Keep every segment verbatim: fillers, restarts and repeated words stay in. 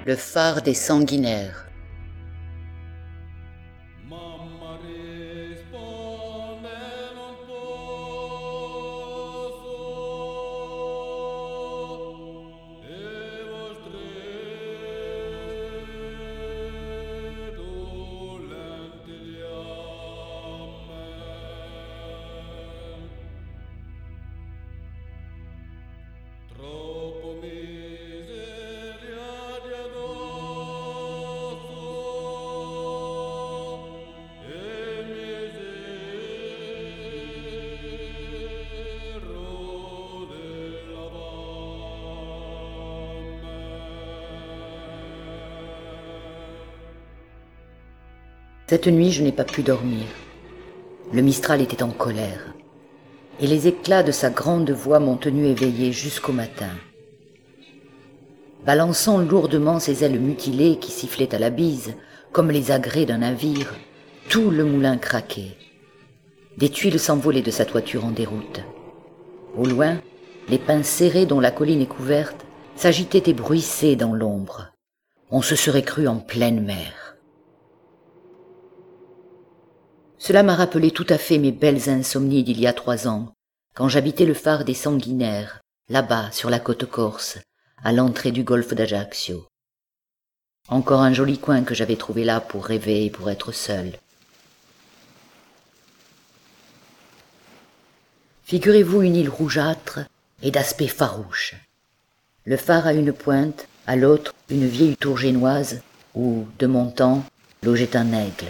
Le phare des sanguinaires. Cette nuit, je n'ai pas pu dormir. Le Mistral était en colère, et les éclats de sa grande voix m'ont tenu éveillé jusqu'au matin. Balançant lourdement ses ailes mutilées qui sifflaient à la bise, comme les agrès d'un navire, tout le moulin craquait. Des tuiles s'envolaient de sa toiture en déroute. Au loin, les pins serrés dont la colline est couverte s'agitaient et bruissaient dans l'ombre. On se serait cru en pleine mer. Cela m'a rappelé tout à fait mes belles insomnies d'il y a trois ans, quand j'habitais le phare des sanguinaires, là-bas, sur la côte corse, à l'entrée du golfe d'Ajaccio. Encore un joli coin que j'avais trouvé là pour rêver et pour être seul. Figurez-vous une île rougeâtre et d'aspect farouche. Le phare a une pointe, à l'autre une vieille tour génoise où, de mon temps, logeait un aigle.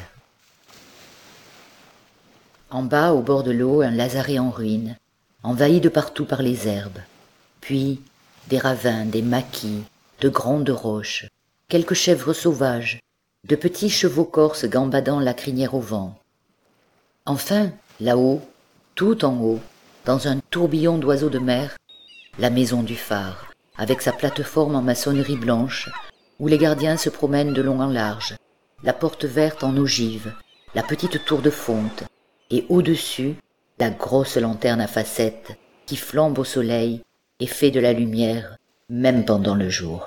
En bas, au bord de l'eau, un lazaret en ruine, envahi de partout par les herbes. Puis, des ravins, des maquis, de grandes roches, quelques chèvres sauvages, de petits chevaux corses gambadant la crinière au vent. Enfin, là-haut, tout en haut, dans un tourbillon d'oiseaux de mer, la maison du phare, avec sa plateforme en maçonnerie blanche, où les gardiens se promènent de long en large, la porte verte en ogive, la petite tour de fonte, et au-dessus, la grosse lanterne à facettes qui flambe au soleil et fait de la lumière, même pendant le jour.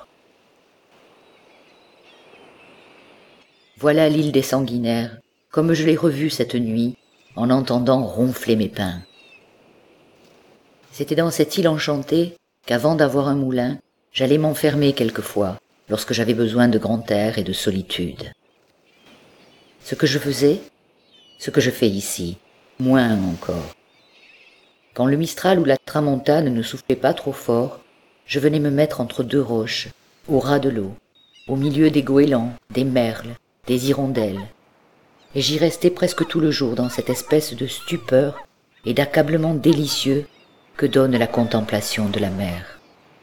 Voilà l'île des sanguinaires, comme je l'ai revue cette nuit, en entendant ronfler mes pins. C'était dans cette île enchantée qu'avant d'avoir un moulin, j'allais m'enfermer quelquefois, lorsque j'avais besoin de grand air et de solitude. Ce que je faisais, ce que je fais ici, moins encore. Quand le Mistral ou la tramontane ne soufflait pas trop fort, je venais me mettre entre deux roches, au ras de l'eau, au milieu des goélands, des merles, des hirondelles, et j'y restais presque tout le jour dans cette espèce de stupeur et d'accablement délicieux que donne la contemplation de la mer.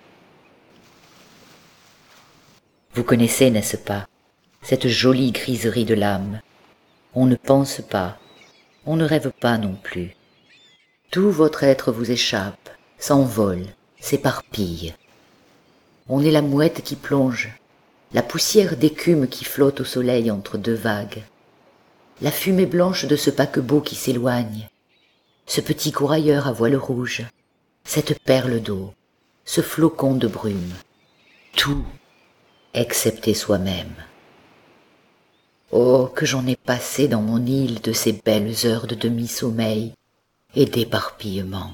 Vous connaissez, n'est-ce pas, cette jolie griserie de l'âme. On ne pense pas, on ne rêve pas non plus. Tout votre être vous échappe, s'envole, s'éparpille. On est la mouette qui plonge, la poussière d'écume qui flotte au soleil entre deux vagues, la fumée blanche de ce paquebot qui s'éloigne, ce petit courailleur à voile rouge, cette perle d'eau, ce flocon de brume, tout, excepté soi-même. Oh, que j'en ai passé dans mon île de ces belles heures de demi-sommeil et d'éparpillement.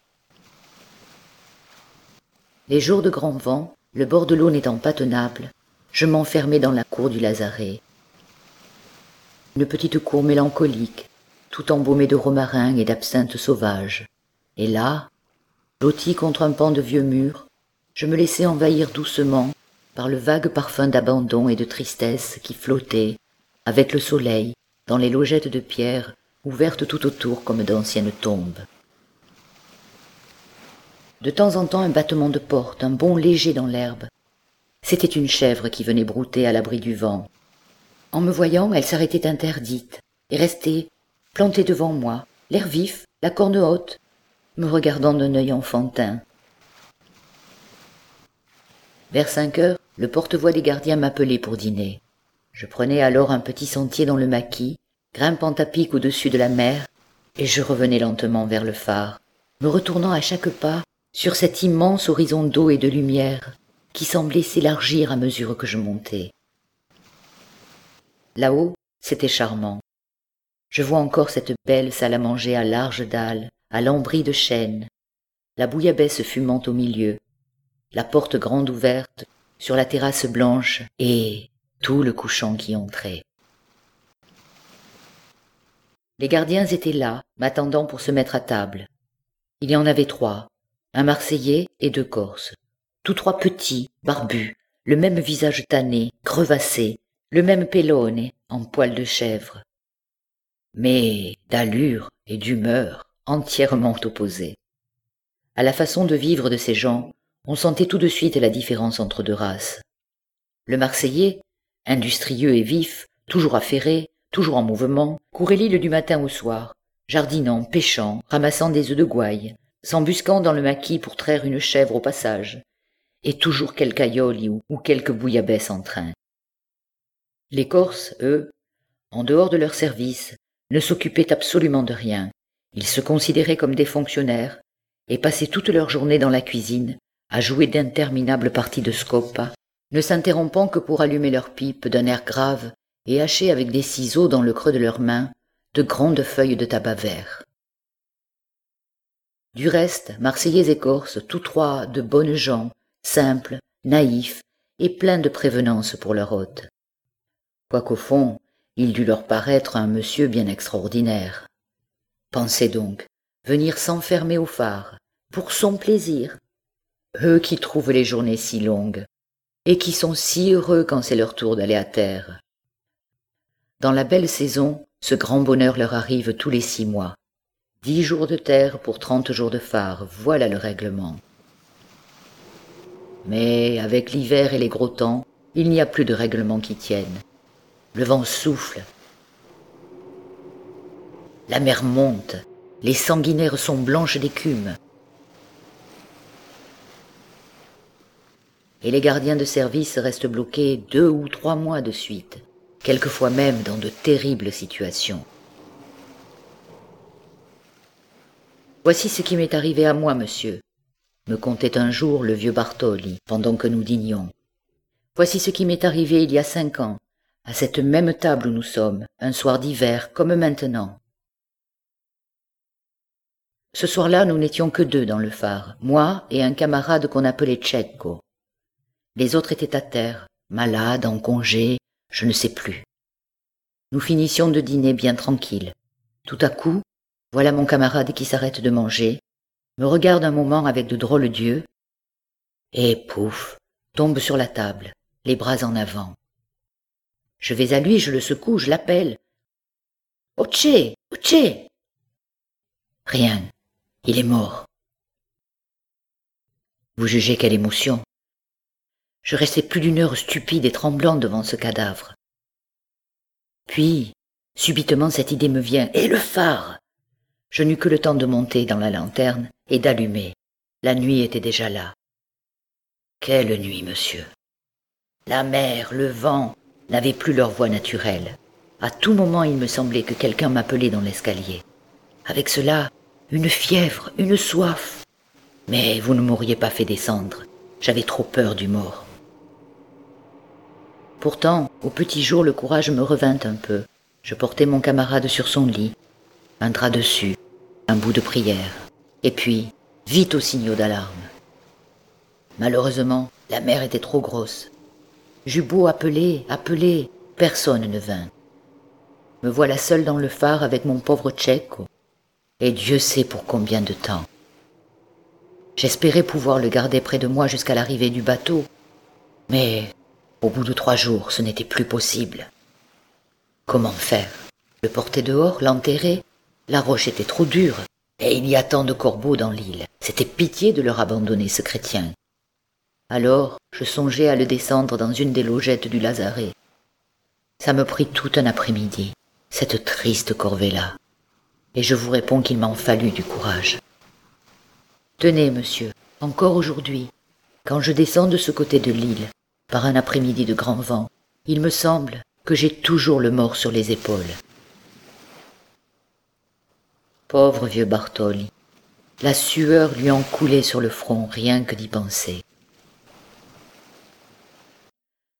Les jours de grand vent, le bord de l'eau n'étant pas tenable, je m'enfermais dans la cour du lazaret. Une petite cour mélancolique, tout embaumée de romarin et d'absinthe sauvage. Et là, lotie contre un pan de vieux mur, je me laissais envahir doucement par le vague parfum d'abandon et de tristesse qui flottait, avec le soleil, dans les logettes de pierre ouvertes tout autour comme d'anciennes tombes. De temps en temps un battement de porte, un bond léger dans l'herbe. C'était une chèvre qui venait brouter à l'abri du vent. En me voyant, elle s'arrêtait interdite et restait plantée devant moi, l'air vif, la corne haute, me regardant d'un œil enfantin. Vers cinq heures, le porte-voix des gardiens m'appelait pour dîner. Je prenais alors un petit sentier dans le maquis, grimpant à pic au-dessus de la mer, et je revenais lentement vers le phare, me retournant à chaque pas sur cet immense horizon d'eau et de lumière qui semblait s'élargir à mesure que je montais. Là-haut, c'était charmant. Je vois encore cette belle salle à manger à larges dalles, à lambris de chêne, la bouillabaisse fumant au milieu, la porte grande ouverte sur la terrasse blanche et tout le couchant qui entrait. Les gardiens étaient là, m'attendant pour se mettre à table. Il y en avait trois, un Marseillais et deux Corses, tous trois petits, barbus, le même visage tanné, crevassé, le même pellone en poil de chèvre, mais d'allure et d'humeur entièrement opposées. À la façon de vivre de ces gens, on sentait tout de suite la différence entre deux races. Le Marseillais, industrieux et vif, toujours affairé, toujours en mouvement, courait l'île du matin au soir, jardinant, pêchant, ramassant des œufs de gouaille, s'embusquant dans le maquis pour traire une chèvre au passage, et toujours quelque aïoli ou, ou quelque bouillabaisse en train. Les Corses, eux, en dehors de leur service, ne s'occupaient absolument de rien. Ils se considéraient comme des fonctionnaires et passaient toute leur journée dans la cuisine à jouer d'interminables parties de scopa, ne s'interrompant que pour allumer leur pipe d'un air grave et hacher avec des ciseaux dans le creux de leurs mains de grandes feuilles de tabac vert. Du reste, Marseillais et Corses, tous trois de bonnes gens, simples, naïfs et pleins de prévenance pour leur hôte. Quoiqu'au fond, il dut leur paraître un monsieur bien extraordinaire. Pensez donc, venir s'enfermer au phare, pour son plaisir, eux qui trouvent les journées si longues, et qui sont si heureux quand c'est leur tour d'aller à terre. Dans la belle saison, ce grand bonheur leur arrive tous les six mois. Dix jours de terre pour trente jours de phare, voilà le règlement. Mais avec l'hiver et les gros temps, il n'y a plus de règlement qui tienne. Le vent souffle, la mer monte, les sanguinaires sont blanches d'écume. Et les gardiens de service restent bloqués deux ou trois mois de suite, quelquefois même dans de terribles situations. Voici ce qui m'est arrivé à moi, monsieur, me contait un jour le vieux Bartoli, pendant que nous dînions. Voici ce qui m'est arrivé il y a cinq ans, à cette même table où nous sommes, un soir d'hiver, comme maintenant. Ce soir-là, nous n'étions que deux dans le phare, moi et un camarade qu'on appelait Tchèco. Les autres étaient à terre, malades, en congé, je ne sais plus. Nous finissions de dîner bien tranquilles. Tout à coup, voilà mon camarade qui s'arrête de manger, me regarde un moment avec de drôles d'yeux, et pouf, tombe sur la table, les bras en avant. Je vais à lui, je le secoue, je l'appelle. « Oche, Oche !» Rien, il est mort. Vous jugez quelle émotion. Je restais plus d'une heure stupide et tremblant devant ce cadavre. Puis, subitement, cette idée me vient. Et le phare! Je n'eus que le temps de monter dans la lanterne et d'allumer. La nuit était déjà là. Quelle nuit, monsieur! La mer, le vent n'avaient plus leur voix naturelle. À tout moment, il me semblait que quelqu'un m'appelait dans l'escalier. Avec cela, une fièvre, une soif. Mais vous ne m'auriez pas fait descendre. J'avais trop peur du mort. Pourtant, au petit jour, le courage me revint un peu. Je portai mon camarade sur son lit, un drap dessus, un bout de prière, et puis, vite au signaux d'alarme. Malheureusement, la mer était trop grosse. J'eus beau appeler, appeler, personne ne vint. Me voilà seul dans le phare avec mon pauvre Tchèco, et Dieu sait pour combien de temps. J'espérais pouvoir le garder près de moi jusqu'à l'arrivée du bateau, mais au bout de trois jours, ce n'était plus possible. Comment faire? Le porter dehors, l'enterrer? La roche était trop dure, et il y a tant de corbeaux dans l'île. C'était pitié de leur abandonner ce chrétien. Alors, je songeais à le descendre dans une des logettes du lazaret. Ça me prit tout un après-midi, cette triste corvée-là, et je vous réponds qu'il m'en fallut du courage. Tenez, monsieur, encore aujourd'hui, quand je descends de ce côté de l'île, par un après-midi de grand vent, il me semble que j'ai toujours le mort sur les épaules. Pauvre vieux Bartoli, la sueur lui en coulait sur le front rien que d'y penser.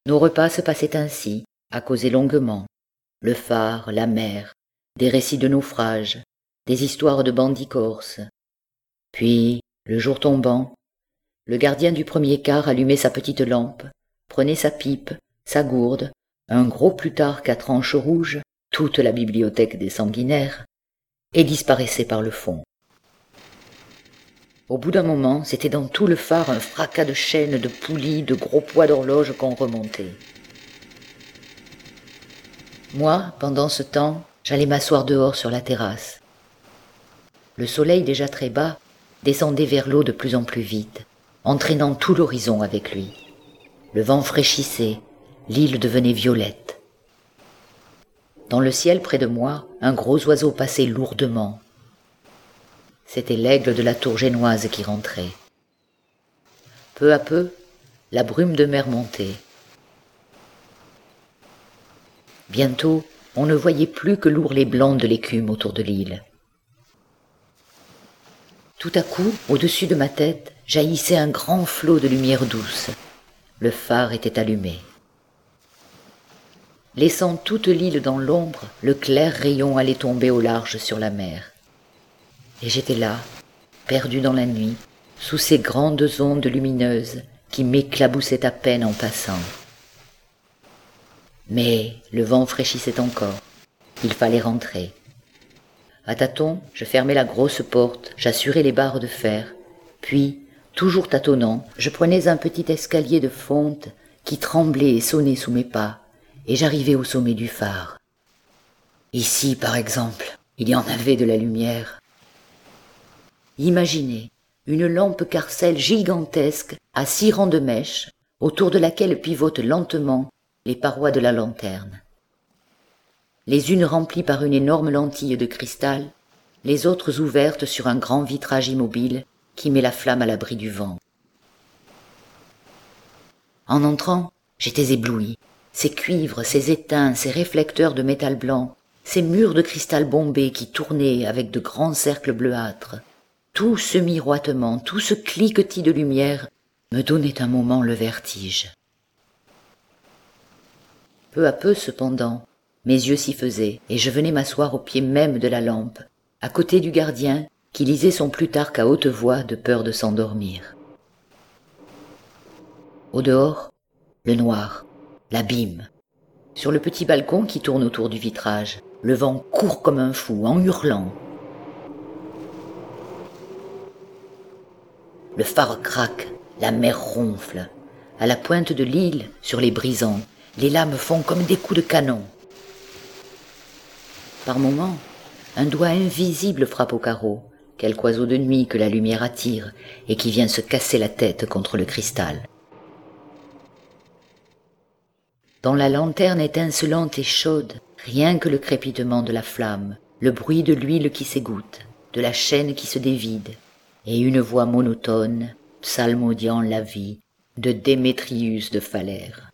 Nos repas se passaient ainsi, à causer longuement. Le phare, la mer, des récits de naufrages, des histoires de bandits corses. Puis, le jour tombant, le gardien du premier quart allumait sa petite lampe, prenait sa pipe, sa gourde, un gros Plutarque à tranches rouges, toute la bibliothèque des sanguinaires, et disparaissait par le fond. Au bout d'un moment, c'était dans tout le phare un fracas de chaînes, de poulies, de gros poids d'horloge qu'on remontait. Moi, pendant ce temps, j'allais m'asseoir dehors sur la terrasse. Le soleil, déjà très bas, descendait vers l'eau de plus en plus vite, entraînant tout l'horizon avec lui. Le vent fraîchissait, l'île devenait violette. Dans le ciel près de moi, un gros oiseau passait lourdement. C'était l'aigle de la tour génoise qui rentrait. Peu à peu, la brume de mer montait. Bientôt, on ne voyait plus que l'ourlet blanc de l'écume autour de l'île. Tout à coup, au-dessus de ma tête, jaillissait un grand flot de lumière douce. Le phare était allumé. Laissant toute l'île dans l'ombre, le clair rayon allait tomber au large sur la mer. Et j'étais là, perdu dans la nuit, sous ces grandes ondes lumineuses qui m'éclaboussaient à peine en passant. Mais le vent fraîchissait encore. Il fallait rentrer. À tâtons, je fermais la grosse porte, j'assurais les barres de fer, puis, toujours tâtonnant, je prenais un petit escalier de fonte qui tremblait et sonnait sous mes pas, et j'arrivais au sommet du phare. Ici, par exemple, il y en avait de la lumière. Imaginez une lampe carcelle gigantesque à six rangs de mèches, autour de laquelle pivotent lentement les parois de la lanterne. Les unes remplies par une énorme lentille de cristal, les autres ouvertes sur un grand vitrage immobile qui met la flamme à l'abri du vent. En entrant, j'étais ébloui. Ces cuivres, ces étains, ces réflecteurs de métal blanc, ces murs de cristal bombé qui tournaient avec de grands cercles bleuâtres, tout ce miroitement, tout ce cliquetis de lumière me donnait un moment le vertige. Peu à peu, cependant, mes yeux s'y faisaient, et je venais m'asseoir au pied même de la lampe, à côté du gardien qui lisait son Plutarque à haute voix de peur de s'endormir. Au dehors, le noir, l'abîme. Sur le petit balcon qui tourne autour du vitrage, le vent court comme un fou, en hurlant. Le phare craque, la mer ronfle. À la pointe de l'île, sur les brisants, les lames font comme des coups de canon. Par moments, un doigt invisible frappe au carreau, quelque oiseau de nuit que la lumière attire et qui vient se casser la tête contre le cristal. Dans la lanterne étincelante et chaude, rien que le crépitement de la flamme, le bruit de l'huile qui s'égoutte, de la chaîne qui se dévide, et une voix monotone, psalmodiant la vie, de Démétrius de Phalère.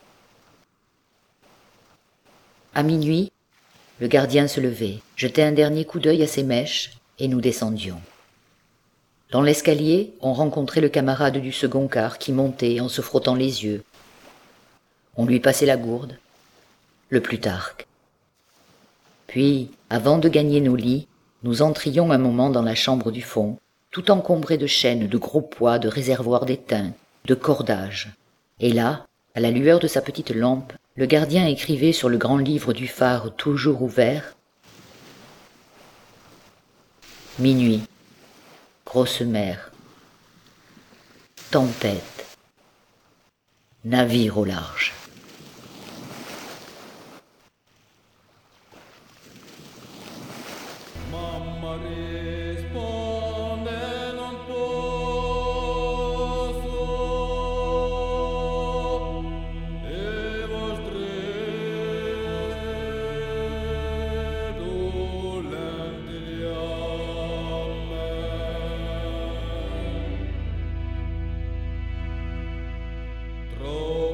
À minuit, le gardien se levait, jetait un dernier coup d'œil à ses mèches, et nous descendions. Dans l'escalier, on rencontrait le camarade du second quart qui montait en se frottant les yeux. On lui passait la gourde, le Plutarque. Puis, avant de gagner nos lits, nous entrions un moment dans la chambre du fond, tout encombré de chaînes, de gros poids, de réservoirs d'étain, de cordages. Et là, à la lueur de sa petite lampe, le gardien écrivait sur le grand livre du phare toujours ouvert « Minuit, grosse mer, tempête, navire au large ». Oh